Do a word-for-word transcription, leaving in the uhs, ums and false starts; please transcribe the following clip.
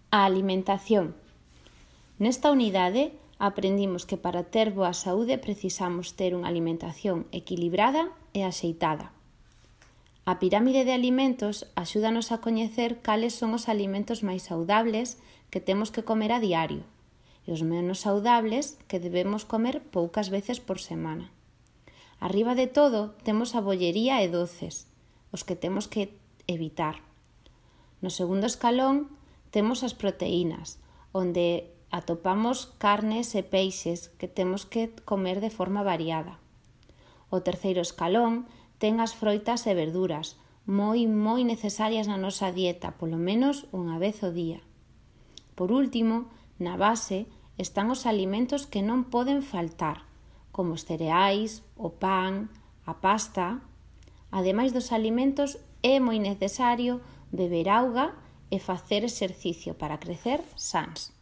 A alimentación. Nesta unidade aprendimos que para ter boa saúde precisamos ter unha alimentación equilibrada e axeitada. A pirámide de alimentos axúdanos a coñecer cales son os alimentos máis saudables que temos que comer a diario e os menos saudables que debemos comer poucas veces por semana. Arriba de todo temos a bollería e doces, os que temos que evitar. No segundo escalón temos as proteínas, onde atopamos carnes e peixes que temos que comer de forma variada. O terceiro escalón ten as froitas e verduras, moi, moi necesarias na nosa dieta, polo menos unha vez ao día. Por último, na base están os alimentos que non poden faltar, como os cereais, o pan, a pasta. Ademais dos alimentos, é moi necesario beber auga e facer exercicio para crecer sans.